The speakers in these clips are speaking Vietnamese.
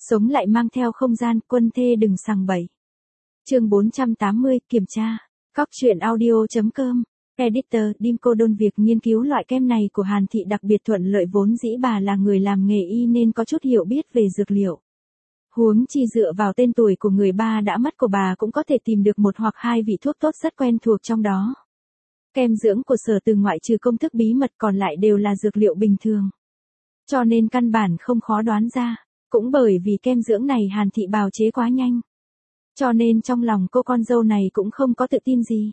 Sống lại mang theo không gian, quân thê đừng sằng bậy. Chương 480, kiểm tra. Cóc truyện audio.com. Editor, Dimco Đôn việc nghiên cứu loại kem này của Hàn Thị đặc biệt thuận lợi, vốn dĩ bà là người làm nghề y nên có chút hiểu biết về dược liệu. Huống chi dựa vào tên tuổi của người ba đã mất của bà cũng có thể tìm được một hoặc hai vị thuốc tốt rất quen thuộc trong đó. Kem dưỡng của Sở Từ ngoại trừ công thức bí mật còn lại đều là dược liệu bình thường. Cho nên căn bản không khó đoán ra. Cũng bởi vì kem dưỡng này Hàn Thị bào chế quá nhanh. Cho nên trong lòng cô con dâu này cũng không có tự tin gì.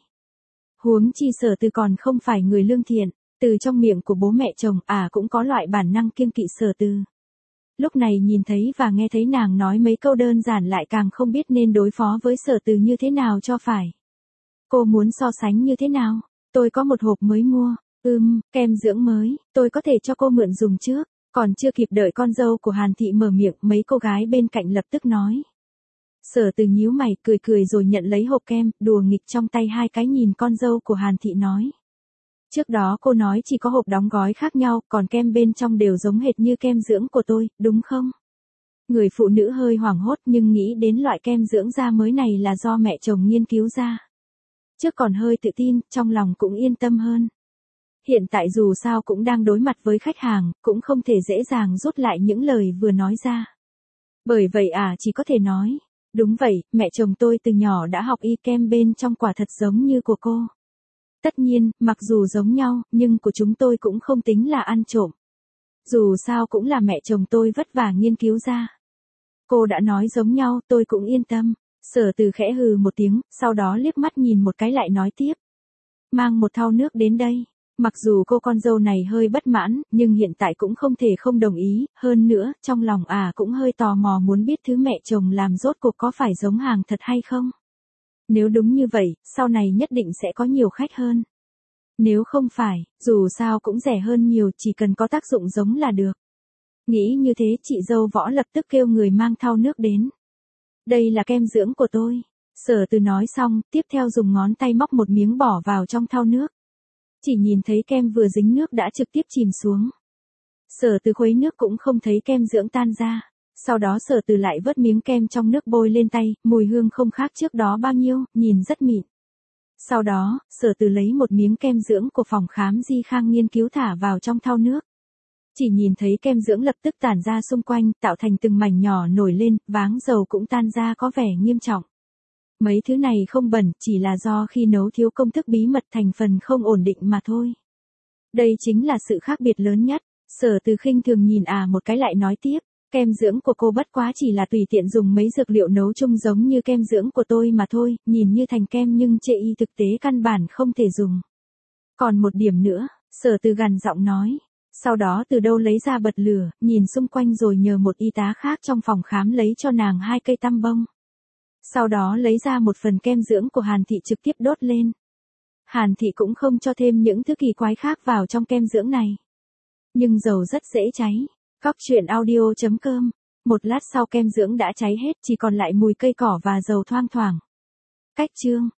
Huống chi Sở Từ còn không phải người lương thiện, từ trong miệng của bố mẹ chồng cũng có loại bản năng kiêng kỵ Sở Từ. Lúc này nhìn thấy và nghe thấy nàng nói mấy câu đơn giản lại càng không biết nên đối phó với Sở Từ như thế nào cho phải. Cô muốn so sánh như thế nào? Tôi có một hộp mới mua. Kem dưỡng mới, tôi có thể cho cô mượn dùng trước. Còn chưa kịp đợi con dâu của Hàn Thị mở miệng, mấy cô gái bên cạnh lập tức nói. Sở Từ nhíu mày, cười rồi nhận lấy hộp kem, đùa nghịch trong tay hai cái nhìn con dâu của Hàn Thị nói. Trước đó cô nói chỉ có hộp đóng gói khác nhau, còn kem bên trong đều giống hệt như kem dưỡng của tôi, đúng không? Người phụ nữ hơi hoảng hốt nhưng nghĩ đến loại kem dưỡng da mới này là do mẹ chồng nghiên cứu ra. Trước còn hơi tự tin, trong lòng cũng yên tâm hơn. Hiện tại dù sao cũng đang đối mặt với khách hàng, cũng không thể dễ dàng rút lại những lời vừa nói ra. Bởi vậy chỉ có thể nói, đúng vậy, mẹ chồng tôi từ nhỏ đã học y, kem bên trong quả thật giống như của cô. Tất nhiên, mặc dù giống nhau, nhưng của chúng tôi cũng không tính là ăn trộm. Dù sao cũng là mẹ chồng tôi vất vả nghiên cứu ra. Cô đã nói giống nhau, tôi cũng yên tâm. Sở Từ khẽ hừ một tiếng, sau đó liếc mắt nhìn một cái lại nói tiếp. Mang một thau nước đến đây. Mặc dù cô con dâu này hơi bất mãn, nhưng hiện tại cũng không thể không đồng ý, hơn nữa, trong lòng cũng hơi tò mò muốn biết thứ mẹ chồng làm rốt cuộc có phải giống hàng thật hay không. Nếu đúng như vậy, sau này nhất định sẽ có nhiều khách hơn. Nếu không phải, dù sao cũng rẻ hơn nhiều, chỉ cần có tác dụng giống là được. Nghĩ như thế, chị dâu Võ lập tức kêu người mang thau nước đến. Đây là kem dưỡng của tôi. Sở Từ nói xong, tiếp theo dùng ngón tay móc một miếng bỏ vào trong thau nước. Chỉ nhìn thấy kem vừa dính nước đã trực tiếp chìm xuống. Sở Từ khuấy nước cũng không thấy kem dưỡng tan ra. Sau đó Sở Từ lại vớt miếng kem trong nước bôi lên tay, mùi hương không khác trước đó bao nhiêu, nhìn rất mịn. Sau đó, Sở Từ lấy một miếng kem dưỡng của phòng khám Di Khang nghiên cứu thả vào trong thau nước. Chỉ nhìn thấy kem dưỡng lập tức tản ra xung quanh, tạo thành từng mảnh nhỏ nổi lên, váng dầu cũng tan ra có vẻ nghiêm trọng. Mấy thứ này không bẩn, chỉ là do khi nấu thiếu công thức bí mật thành phần không ổn định mà thôi. Đây chính là sự khác biệt lớn nhất. Sở Từ khinh thường nhìn một cái lại nói tiếp, kem dưỡng của cô bất quá chỉ là tùy tiện dùng mấy dược liệu nấu chung giống như kem dưỡng của tôi mà thôi, nhìn như thành kem nhưng chê y thực tế căn bản không thể dùng. Còn một điểm nữa, Sở Từ gằn giọng nói. Sau đó từ đâu lấy ra bật lửa, nhìn xung quanh rồi nhờ một y tá khác trong phòng khám lấy cho nàng 2 cây tăm bông. Sau đó lấy ra một phần kem dưỡng của Hàn Thị trực tiếp đốt lên. Hàn Thị cũng không cho thêm những thứ kỳ quái khác vào trong kem dưỡng này. Nhưng dầu rất dễ cháy. Cóc truyện audio.com. Một lát sau kem dưỡng đã cháy hết, chỉ còn lại mùi cây cỏ và dầu thoang thoảng. Cách chương.